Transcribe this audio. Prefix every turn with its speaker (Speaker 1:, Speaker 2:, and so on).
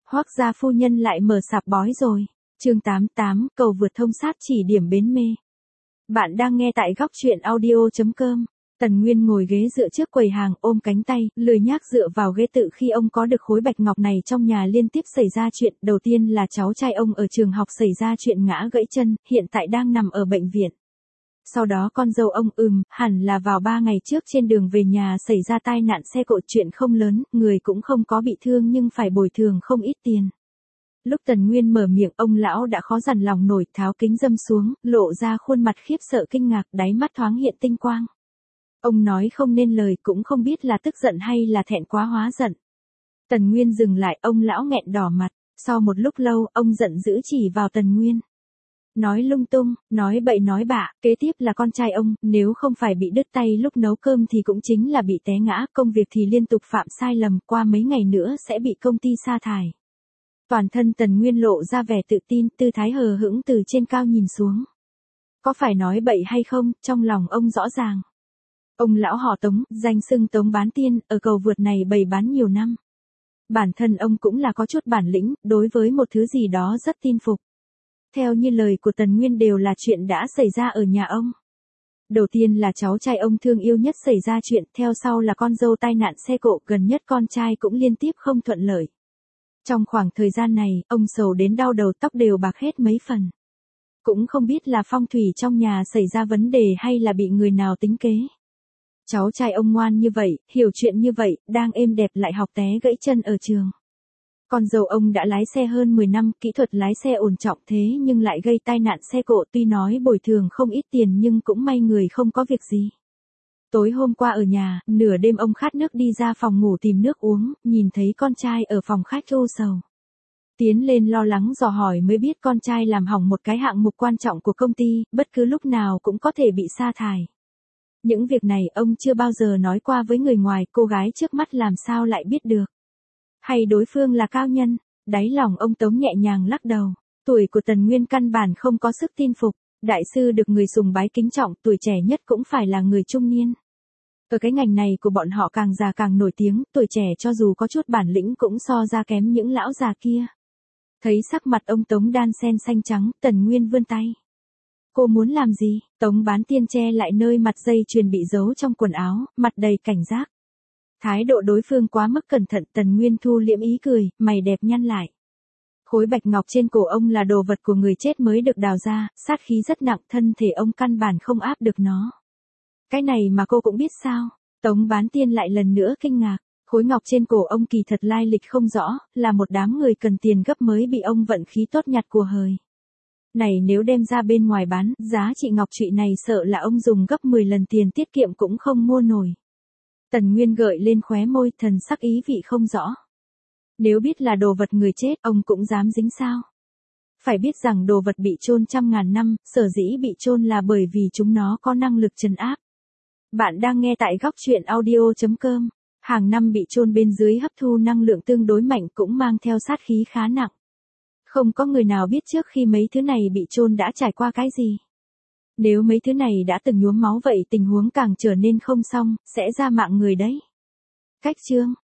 Speaker 1: Hoắc gia phu nhân lại mở sạp bói rồi. Chương 88, cầu vượt thông sát chỉ điểm bến mê. Bạn đang nghe tại góc truyện audio.com. Tần Nguyên ngồi ghế dựa trước quầy hàng ôm cánh tay, lười nhác dựa vào ghế tự khi ông có được khối bạch ngọc này trong nhà liên tiếp xảy ra chuyện. Đầu tiên là cháu trai ông ở trường học xảy ra chuyện ngã gãy chân, hiện tại đang nằm ở bệnh viện. Sau đó con dâu ông hẳn là vào 3 ngày trước trên đường về nhà xảy ra tai nạn xe cộ, chuyện không lớn, người cũng không có bị thương nhưng phải bồi thường không ít tiền. Lúc Tần Nguyên mở miệng ông lão đã khó dằn lòng nổi, tháo kính dâm xuống, lộ ra khuôn mặt khiếp sợ kinh ngạc, đáy mắt thoáng hiện tinh quang. Ông nói không nên lời, cũng không biết là tức giận hay là thẹn quá hóa giận. Tần Nguyên dừng lại, ông lão nghẹn đỏ mặt, sau một lúc lâu ông giận dữ chỉ vào Tần Nguyên. Nói lung tung, nói bậy nói bạ, kế tiếp là con trai ông, nếu không phải bị đứt tay lúc nấu cơm thì cũng chính là bị té ngã, công việc thì liên tục phạm sai lầm, qua mấy ngày nữa sẽ bị công ty sa thải. Toàn thân Tần Nguyên lộ ra vẻ tự tin, tư thái hờ hững từ trên cao nhìn xuống. Có phải nói bậy hay không, trong lòng ông rõ ràng. Ông lão họ Tống, danh xưng Tống Bán Tiên, ở cầu vượt này bày bán nhiều năm. Bản thân ông cũng là có chút bản lĩnh, đối với một thứ gì đó rất tin phục. Theo như lời của Tần Nguyên đều là chuyện đã xảy ra ở nhà ông. Đầu tiên là cháu trai ông thương yêu nhất xảy ra chuyện, theo sau là con dâu tai nạn xe cộ, gần nhất con trai cũng liên tiếp không thuận lợi. Trong khoảng thời gian này, ông sầu đến đau đầu, tóc đều bạc hết mấy phần. Cũng không biết là phong thủy trong nhà xảy ra vấn đề hay là bị người nào tính kế. Cháu trai ông ngoan như vậy, hiểu chuyện như vậy, đang êm đẹp lại học té gãy chân ở trường. Con dâu ông đã lái xe hơn 10 năm, kỹ thuật lái xe ổn trọng thế nhưng lại gây tai nạn xe cộ, tuy nói bồi thường không ít tiền nhưng cũng may người không có việc gì. Tối hôm qua ở nhà, nửa đêm ông khát nước đi ra phòng ngủ tìm nước uống, nhìn thấy con trai ở phòng khách ưu sầu. Tiến lên lo lắng dò hỏi mới biết con trai làm hỏng một cái hạng mục quan trọng của công ty, bất cứ lúc nào cũng có thể bị sa thải. Những việc này ông chưa bao giờ nói qua với người ngoài, cô gái trước mắt làm sao lại biết được. Hay đối phương là cao nhân, đáy lòng ông Tống nhẹ nhàng lắc đầu. Tuổi của Tần Nguyên căn bản không có sức tin phục, đại sư được người sùng bái kính trọng, tuổi trẻ nhất cũng phải là người trung niên. Ở cái ngành này của bọn họ càng già càng nổi tiếng, tuổi trẻ cho dù có chút bản lĩnh cũng so ra kém những lão già kia. Thấy sắc mặt ông Tống đan xen xanh trắng, Tần Nguyên vươn tay. Cô muốn làm gì? Tống Bán Tiên che lại nơi mặt dây chuyền bị giấu trong quần áo, mặt đầy cảnh giác. Thái độ đối phương quá mức cẩn thận, Tần Nguyên thu liễm ý cười, mày đẹp nhăn lại. Khối bạch ngọc trên cổ ông là đồ vật của người chết mới được đào ra, sát khí rất nặng, thân thể ông căn bản không áp được nó. Cái này mà cô cũng biết sao? Tống Bán Tiên lại lần nữa kinh ngạc. Khối ngọc trên cổ ông kỳ thật lai lịch không rõ, là một đám người cần tiền gấp mới bị ông vận khí tốt nhặt của hời. Này nếu đem ra bên ngoài bán, giá trị ngọc trụy này sợ là ông dùng gấp 10 lần tiền tiết kiệm cũng không mua nổi. Tần Nguyên gợi lên khóe môi, thần sắc ý vị không rõ. Nếu biết là đồ vật người chết, ông cũng dám dính sao? Phải biết rằng đồ vật bị chôn trăm ngàn năm, sở dĩ bị chôn là bởi vì chúng nó có năng lực trấn áp. Bạn đang nghe tại góc truyện audio.com. Hàng năm bị chôn bên dưới hấp thu năng lượng tương đối mạnh cũng mang theo sát khí khá nặng. Không có người nào biết trước khi mấy thứ này bị chôn đã trải qua cái gì. Nếu mấy thứ này đã từng nhuốm máu vậy tình huống càng trở nên không xong, sẽ ra mạng người đấy. Cách chương.